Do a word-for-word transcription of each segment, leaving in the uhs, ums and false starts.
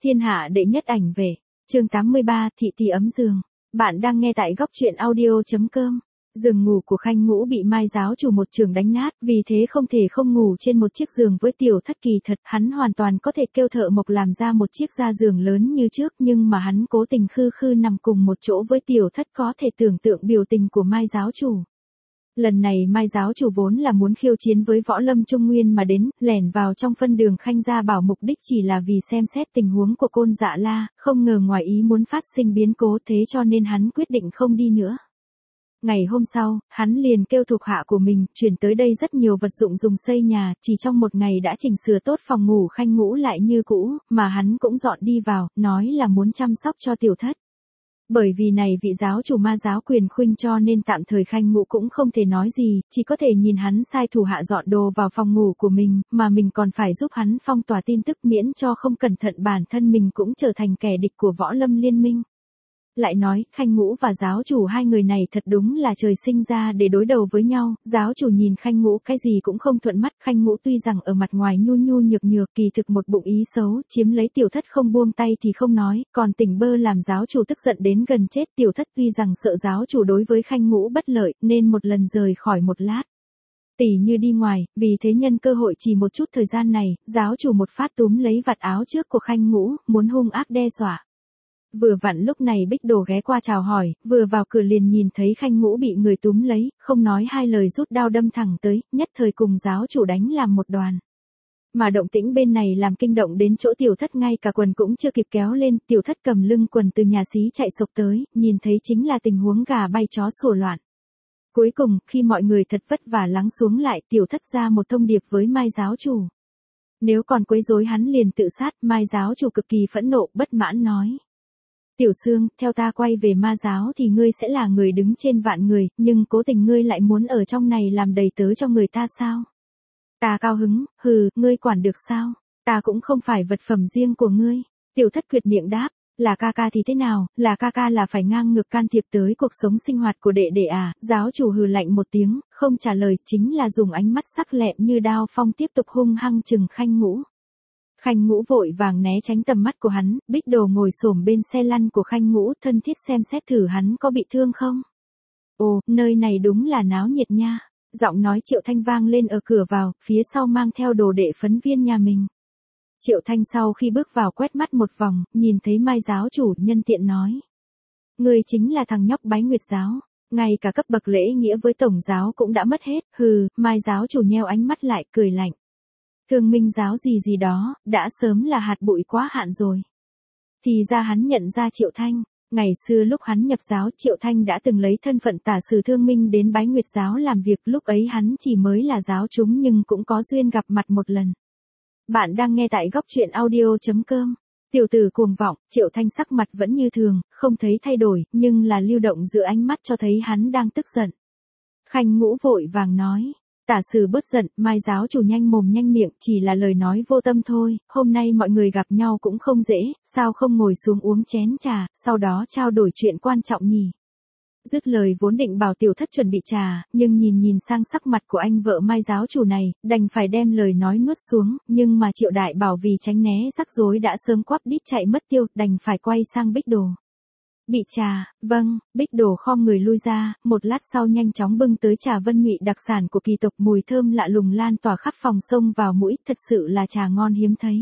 Thiên hạ đệ nhất ảnh vệ, chương tám mươi ba, thị tỷ ấm giường. Bạn đang nghe tại góc truyện audio.com. Giường ngủ của Khanh Ngũ bị Mai giáo chủ một chưởng đánh nát, vì thế không thể không ngủ trên một chiếc giường với Tiểu Thất. Kỳ thật, hắn hoàn toàn có thể kêu thợ mộc làm ra một chiếc da giường lớn như trước, nhưng mà hắn cố tình khư khư nằm cùng một chỗ với Tiểu Thất, có thể tưởng tượng biểu tình của Mai giáo chủ. Lần này Mai giáo chủ vốn là muốn khiêu chiến với võ lâm Trung Nguyên mà đến, lẻn vào trong phân đường Khanh gia bảo mục đích chỉ là vì xem xét tình huống của Côn Dạ La, không ngờ ngoài ý muốn phát sinh biến cố, thế cho nên hắn quyết định không đi nữa. Ngày hôm sau, hắn liền kêu thuộc hạ của mình chuyển tới đây rất nhiều vật dụng dùng xây nhà, chỉ trong một ngày đã chỉnh sửa tốt phòng ngủ Khanh Ngũ lại như cũ, mà hắn cũng dọn đi vào, nói là muốn chăm sóc cho Tiểu Thất. Bởi vì này vị giáo chủ Ma giáo quyền khuynh cho nên tạm thời Khanh Ngũ cũng không thể nói gì, chỉ có thể nhìn hắn sai thủ hạ dọn đồ vào phòng ngủ của mình, mà mình còn phải giúp hắn phong tỏa tin tức miễn cho không cẩn thận bản thân mình cũng trở thành kẻ địch của võ lâm liên minh. Lại nói, Khanh Ngũ và giáo chủ hai người này thật đúng là trời sinh ra để đối đầu với nhau, giáo chủ nhìn Khanh Ngũ cái gì cũng không thuận mắt, Khanh Ngũ tuy rằng ở mặt ngoài nhu nhu nhược nhược, kỳ thực một bụng ý xấu, chiếm lấy Tiểu Thất không buông tay thì không nói, còn tỉnh bơ làm giáo chủ tức giận đến gần chết. Tiểu Thất tuy rằng sợ giáo chủ đối với Khanh Ngũ bất lợi, nên một lần rời khỏi một lát. Tỉ như đi ngoài, vì thế nhân cơ hội chỉ một chút thời gian này, giáo chủ một phát túm lấy vạt áo trước của Khanh Ngũ, muốn hung ác đe dọa. Vừa vặn lúc này Bích Đồ ghé qua chào hỏi, vừa vào cửa liền nhìn thấy Khanh Ngũ bị người túm lấy, không nói hai lời rút đao đâm thẳng tới, nhất thời cùng giáo chủ đánh làm một đoàn. Mà động tĩnh bên này làm kinh động đến chỗ Tiểu Thất, ngay cả quần cũng chưa kịp kéo lên, Tiểu Thất cầm lưng quần từ nhà xí chạy sộc tới, nhìn thấy chính là tình huống gà bay chó sủa loạn. Cuối cùng, khi mọi người thật vất vả lắng xuống lại, Tiểu Thất ra một thông điệp với Mai giáo chủ. Nếu còn quấy rối hắn liền tự sát. Mai giáo chủ cực kỳ phẫn nộ, bất mãn nói. Tiểu Sương, theo ta quay về Ma giáo thì ngươi sẽ là người đứng trên vạn người, nhưng cố tình ngươi lại muốn ở trong này làm đầy tớ cho người ta sao? Ta cao hứng, hừ, ngươi quản được sao? Ta cũng không phải vật phẩm riêng của ngươi. Tiểu Thất quyệt miệng đáp, là ca ca thì thế nào, là ca ca là phải ngang ngược can thiệp tới cuộc sống sinh hoạt của đệ đệ à? Giáo chủ hừ lạnh một tiếng, không trả lời, chính là dùng ánh mắt sắc lẹm như đao phong tiếp tục hung hăng chừng Khanh Ngũ. Khanh Ngũ vội vàng né tránh tầm mắt của hắn, Bích Đồ ngồi xổm bên xe lăn của Khanh Ngũ, thân thiết xem xét thử hắn có bị thương không. Ồ, nơi này đúng là náo nhiệt nha. Giọng nói Triệu Thanh vang lên ở cửa vào, phía sau mang theo đồ đệ phấn viên nhà mình. Triệu Thanh sau khi bước vào quét mắt một vòng, nhìn thấy Mai giáo chủ, nhân tiện nói. Người chính là thằng nhóc Bái Nguyệt giáo, ngay cả cấp bậc lễ nghĩa với tổng giáo cũng đã mất hết. Hừ, Mai giáo chủ nheo ánh mắt lại, cười lạnh. Thương Minh giáo gì gì đó, đã sớm là hạt bụi quá hạn rồi. Thì ra hắn nhận ra Triệu Thanh. Ngày xưa lúc hắn nhập giáo, Triệu Thanh đã từng lấy thân phận tả sử Thương Minh đến Bái Nguyệt giáo làm việc, lúc ấy hắn chỉ mới là giáo chúng nhưng cũng có duyên gặp mặt một lần. Bạn đang nghe tại góc truyện audio.com. Tiểu tử cuồng vọng, Triệu Thanh sắc mặt vẫn như thường, không thấy thay đổi, nhưng là lưu động giữa ánh mắt cho thấy hắn đang tức giận. Khanh Ngũ vội vàng nói. Tả sử bớt giận, Mai giáo chủ nhanh mồm nhanh miệng, chỉ là lời nói vô tâm thôi, hôm nay mọi người gặp nhau cũng không dễ, sao không ngồi xuống uống chén trà, sau đó trao đổi chuyện quan trọng nhỉ. Dứt lời vốn định bảo Tiểu Thất chuẩn bị trà, nhưng nhìn nhìn sang sắc mặt của anh vợ Mai giáo chủ này, đành phải đem lời nói nuốt xuống, nhưng mà Triệu Đại Bảo vì tránh né rắc rối đã sớm quắp đít chạy mất tiêu, đành phải quay sang Bích Đồ. Bị trà, vâng, Bích Đồ khom người lui ra, một lát sau nhanh chóng bưng tới trà Vân Nhụy đặc sản của kỳ tộc, mùi thơm lạ lùng lan tỏa khắp phòng, xông vào mũi, thật sự là trà ngon hiếm thấy.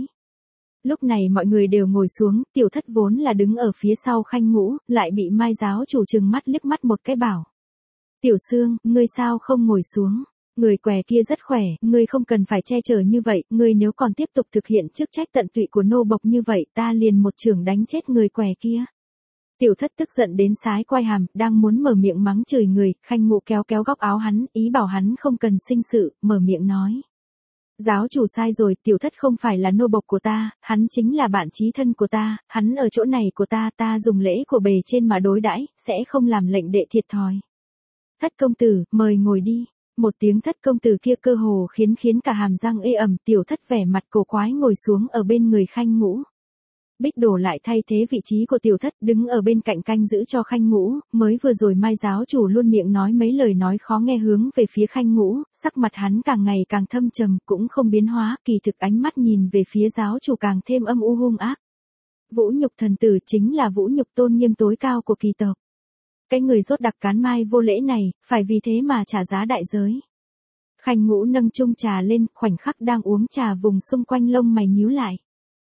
Lúc này mọi người đều ngồi xuống, Tiểu Thất vốn là đứng ở phía sau Khanh Ngũ, lại bị Mai giáo chủ trừng mắt liếc mắt một cái bảo. Tiểu Sương, ngươi sao không ngồi xuống? Người què kia rất khỏe, ngươi không cần phải che chở như vậy, ngươi nếu còn tiếp tục thực hiện chức trách tận tụy của nô bộc như vậy, ta liền một chưởng đánh chết người què kia. Tiểu Thất tức giận đến sái quai hàm, đang muốn mở miệng mắng chửi người, Khanh Ngũ kéo kéo góc áo hắn, ý bảo hắn không cần sinh sự, mở miệng nói. Giáo chủ sai rồi, Tiểu Thất không phải là nô bộc của ta, hắn chính là bạn chí thân của ta, hắn ở chỗ này của ta, ta dùng lễ của bề trên mà đối đãi, sẽ không làm lệnh đệ thiệt thòi. Thất công tử, mời ngồi đi. Một tiếng thất công tử kia cơ hồ khiến khiến cả hàm răng ê ẩm, Tiểu Thất vẻ mặt cổ quái ngồi xuống ở bên người Khanh Ngũ. Bích Đồ lại thay thế vị trí của Tiểu Thất, đứng ở bên cạnh canh giữ cho Khanh Ngũ, mới vừa rồi Mai giáo chủ luôn miệng nói mấy lời nói khó nghe hướng về phía Khanh Ngũ, sắc mặt hắn càng ngày càng thâm trầm, cũng không biến hóa, kỳ thực ánh mắt nhìn về phía giáo chủ càng thêm âm u hung ác. Vũ nhục thần tử chính là vũ nhục tôn nghiêm tối cao của kỳ tộc. Cái người rốt đặc cán mai vô lễ này, phải vì thế mà trả giá đại giới. Khanh Ngũ nâng chung trà lên, khoảnh khắc đang uống trà vùng xung quanh lông mày nhíu lại.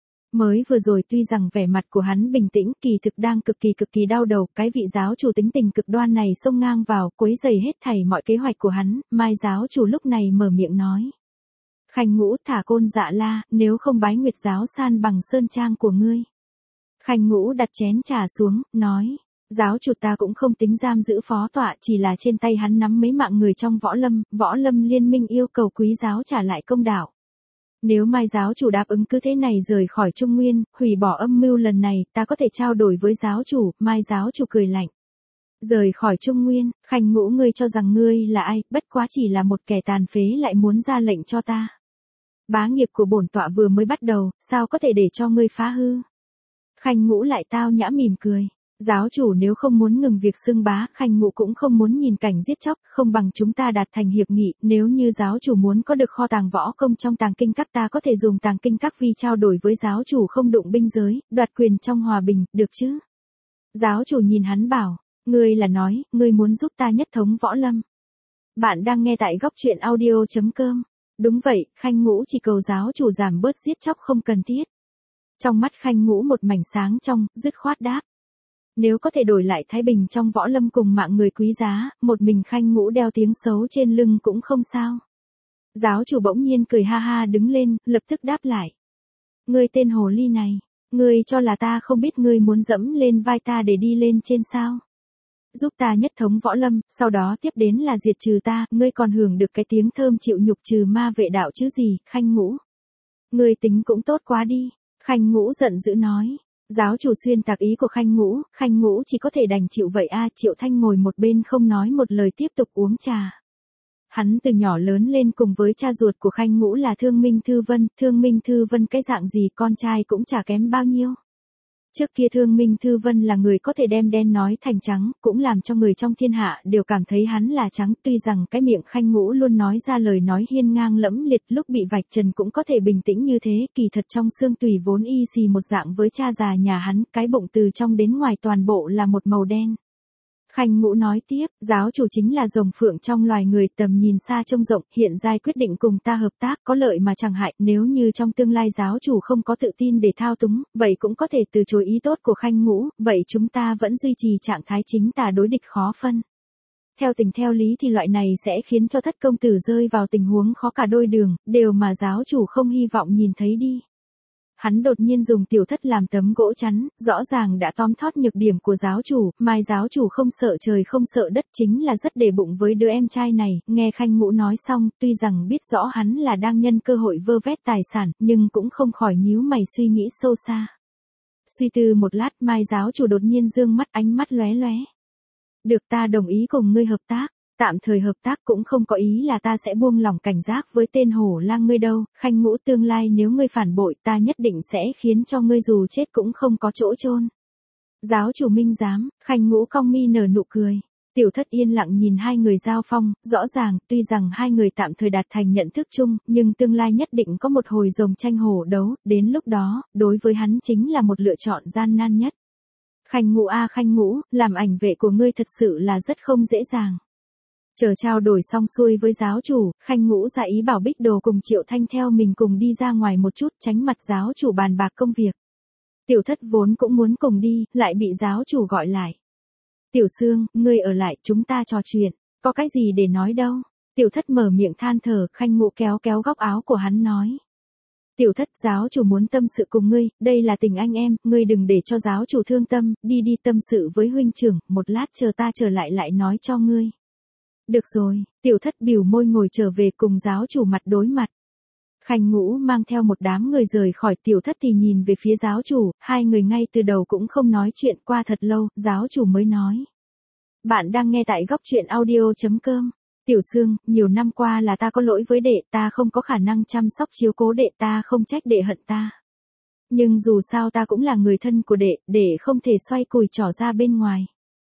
Mới vừa rồi tuy rằng vẻ mặt của hắn bình tĩnh, kỳ thực đang cực kỳ cực kỳ đau đầu, cái vị giáo chủ tính tình cực đoan này xông ngang vào, quấy rầy hết thảy mọi kế hoạch của hắn, Mai giáo chủ lúc này mở miệng nói. Khanh Ngũ, thả Côn Dạ La, nếu không bái Nguyệt giáo san bằng sơn trang của ngươi. Khanh Ngũ đặt chén trà xuống, nói. Giáo chủ ta cũng không tính giam giữ phó tọa, chỉ là trên tay hắn nắm mấy mạng người trong võ lâm, võ lâm liên minh yêu cầu quý giáo trả lại công đạo. Nếu Mai giáo chủ đáp ứng cứ thế này rời khỏi Trung Nguyên, hủy bỏ âm mưu lần này, ta có thể trao đổi với giáo chủ, Mai giáo chủ cười lạnh. Rời khỏi Trung Nguyên, Khanh Ngũ, ngươi cho rằng ngươi là ai, bất quá chỉ là một kẻ tàn phế lại muốn ra lệnh cho ta. Bá nghiệp của bổn tọa vừa mới bắt đầu, sao có thể để cho ngươi phá hư. Khanh Ngũ lại tao nhã mỉm cười. Giáo chủ nếu không muốn ngừng việc xưng bá, Khanh Ngũ cũng không muốn nhìn cảnh giết chóc, không bằng chúng ta đạt thành hiệp nghị, nếu như giáo chủ muốn có được kho tàng võ công trong tàng kinh các, ta có thể dùng tàng kinh các vi trao đổi với giáo chủ không đụng binh giới, đoạt quyền trong hòa bình, được chứ? Giáo chủ nhìn hắn bảo, ngươi là nói, ngươi muốn giúp ta nhất thống võ lâm. Bạn đang nghe tại góc truyện audio chấm com. Đúng vậy, Khanh Ngũ chỉ cầu giáo chủ giảm bớt giết chóc không cần thiết. Trong mắt Khanh Ngũ một mảnh sáng trong, dứt khoát đáp. Nếu có thể đổi lại thái bình trong võ lâm cùng mạng người quý giá, một mình Khanh Ngũ đeo tiếng xấu trên lưng cũng không sao. Giáo chủ bỗng nhiên cười ha ha đứng lên, lập tức đáp lại. Ngươi tên hồ ly này, ngươi cho là ta không biết ngươi muốn dẫm lên vai ta để đi lên trên sao? Giúp ta nhất thống võ lâm, sau đó tiếp đến là diệt trừ ta, ngươi còn hưởng được cái tiếng thơm chịu nhục trừ ma vệ đạo chứ gì, Khanh Ngũ. Ngươi tính cũng tốt quá đi, Khanh Ngũ giận dữ nói. Giáo chủ xuyên tạc ý của Khanh Ngũ, Khanh Ngũ chỉ có thể đành chịu vậy a. Triệu Thanh ngồi một bên không nói một lời tiếp tục uống trà. Hắn từ nhỏ lớn lên cùng với cha ruột của Khanh Ngũ là Thương Minh Thư Vân, Thương Minh Thư Vân cái dạng gì con trai cũng chả kém bao nhiêu. Trước kia Thương Minh Thư Vân là người có thể đem đen nói thành trắng, cũng làm cho người trong thiên hạ đều cảm thấy hắn là trắng, tuy rằng cái miệng Khanh Ngũ luôn nói ra lời nói hiên ngang lẫm liệt, lúc bị vạch trần cũng có thể bình tĩnh như thế, kỳ thật trong xương tủy vốn y xì một dạng với cha già nhà hắn, cái bụng từ trong đến ngoài toàn bộ là một màu đen. Khanh Ngũ nói tiếp, giáo chủ chính là rồng phượng trong loài người, tầm nhìn xa trông rộng, hiện giai quyết định cùng ta hợp tác, có lợi mà chẳng hại, nếu như trong tương lai giáo chủ không có tự tin để thao túng, vậy cũng có thể từ chối ý tốt của Khanh Ngũ, vậy chúng ta vẫn duy trì trạng thái chính tà đối địch khó phân. Theo tình theo lý thì loại này sẽ khiến cho thất công tử rơi vào tình huống khó cả đôi đường, đều mà giáo chủ không hy vọng nhìn thấy đi. Hắn đột nhiên dùng tiểu thất làm tấm gỗ chắn, rõ ràng đã tóm thót nhược điểm của giáo chủ, Mai giáo chủ không sợ trời không sợ đất, chính là rất để bụng với đứa em trai này, nghe Khanh Ngũ nói xong, tuy rằng biết rõ hắn là đang nhân cơ hội vơ vét tài sản, nhưng cũng không khỏi nhíu mày suy nghĩ sâu xa. Suy tư một lát, Mai giáo chủ đột nhiên dương mắt, ánh mắt lóe lóe. Được, ta đồng ý cùng ngươi hợp tác. Tạm thời hợp tác cũng không có ý là ta sẽ buông lỏng cảnh giác với tên hổ lang ngươi đâu, Khanh Ngũ, tương lai nếu ngươi phản bội ta nhất định sẽ khiến cho ngươi dù chết cũng không có chỗ chôn. Giáo chủ minh giám, Khanh Ngũ cong mi nở nụ cười. Tiểu thất yên lặng nhìn hai người giao phong, rõ ràng, tuy rằng hai người tạm thời đạt thành nhận thức chung, nhưng tương lai nhất định có một hồi rồng tranh hổ đấu, đến lúc đó, đối với hắn chính là một lựa chọn gian nan nhất. Khanh Ngũ a Khanh Ngũ, làm ảnh vệ của ngươi thật sự là rất không dễ dàng. Chờ trao đổi xong xuôi với giáo chủ, Khanh Ngũ ra ý bảo Bích Đồ cùng Triệu Thanh theo mình cùng đi ra ngoài một chút, tránh mặt giáo chủ bàn bạc công việc. Tiểu thất vốn cũng muốn cùng đi, lại bị giáo chủ gọi lại. Tiểu Sương, ngươi ở lại, chúng ta trò chuyện, có cái gì để nói đâu. Tiểu thất mở miệng than thở, Khanh Ngũ kéo kéo góc áo của hắn nói. Tiểu thất, giáo chủ muốn tâm sự cùng ngươi, đây là tình anh em, ngươi đừng để cho giáo chủ thương tâm, đi đi tâm sự với huynh trưởng, một lát chờ ta trở lại lại nói cho ngươi. Được rồi, tiểu thất bỉu môi ngồi trở về cùng giáo chủ mặt đối mặt. Khanh Ngũ mang theo một đám người rời khỏi, tiểu thất thì nhìn về phía giáo chủ, hai người ngay từ đầu cũng không nói chuyện, qua thật lâu, giáo chủ mới nói. Bạn đang nghe tại góc truyện audio chấm com. Tiểu Sương, nhiều năm qua là ta có lỗi với đệ, ta không có khả năng chăm sóc chiếu cố đệ, ta không trách đệ hận ta. Nhưng dù sao ta cũng là người thân của đệ, đệ không thể xoay cùi trỏ ra bên ngoài.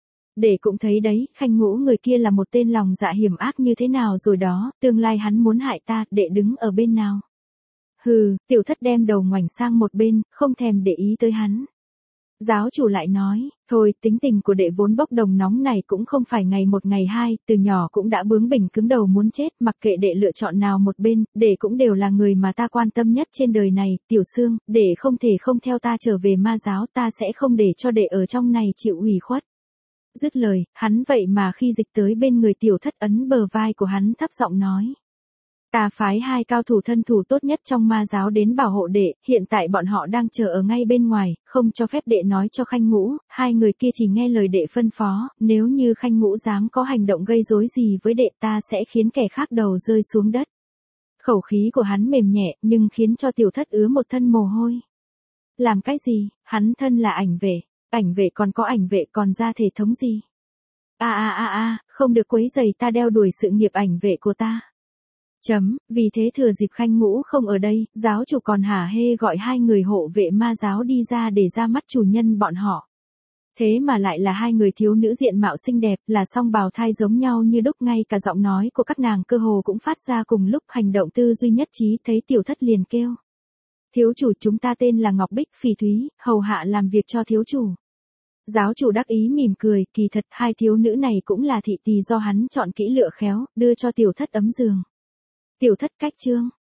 Đệ cũng thấy đấy, Khanh Ngũ người kia là một tên lòng dạ hiểm ác như thế nào rồi đó, tương lai hắn muốn hại ta, đệ đứng ở bên nào. Hừ, tiểu thất đem đầu ngoảnh sang một bên, không thèm để ý tới hắn. Giáo chủ lại nói, thôi tính tình của đệ vốn bốc đồng nóng này cũng không phải ngày một ngày hai, từ nhỏ cũng đã bướng bỉnh cứng đầu muốn chết, mặc kệ đệ lựa chọn nào một bên, đệ cũng đều là người mà ta quan tâm nhất trên đời này, Tiểu Sương, đệ không thể không theo ta trở về ma giáo, ta sẽ không để cho đệ ở trong này chịu ủy khuất. Dứt lời, hắn vậy mà khi dịch tới bên người Tiểu Thất ấn bờ vai của hắn thấp giọng nói. Ta phái hai cao thủ thân thủ tốt nhất trong ma giáo đến bảo hộ đệ, hiện tại bọn họ đang chờ ở ngay bên ngoài, không cho phép đệ nói cho Khanh Ngũ, hai người kia chỉ nghe lời đệ phân phó, nếu như Khanh Ngũ dám có hành động gây rối gì với đệ ta sẽ khiến kẻ khác đầu rơi xuống đất. Khẩu khí của hắn mềm nhẹ nhưng khiến cho Tiểu Thất ứa một thân mồ hôi. Làm cái gì, hắn thân là ảnh vệ, ảnh vệ còn có ảnh vệ còn ra thể thống gì? A a a a, không được quấy rầy ta đeo đuổi sự nghiệp ảnh vệ của ta. Chấm, vì thế thừa dịp Khanh Ngũ không ở đây, giáo chủ còn hả hê gọi hai người hộ vệ ma giáo đi ra để ra mắt chủ nhân bọn họ. Thế mà lại là hai người thiếu nữ diện mạo xinh đẹp, là song bào thai giống nhau như đúc, ngay cả giọng nói của các nàng cơ hồ cũng phát ra cùng lúc, hành động tư duy nhất trí, thấy Tiểu Thất liền kêu. Thiếu chủ, chúng ta tên là Ngọc Bích Phỉ Thúy, hầu hạ làm việc cho thiếu chủ. Giáo chủ đắc ý mỉm cười, kỳ thật hai thiếu nữ này cũng là thị tỳ do hắn chọn kỹ lựa khéo, đưa cho Tiểu Thất ấm giường. Tiểu Thất cách chương.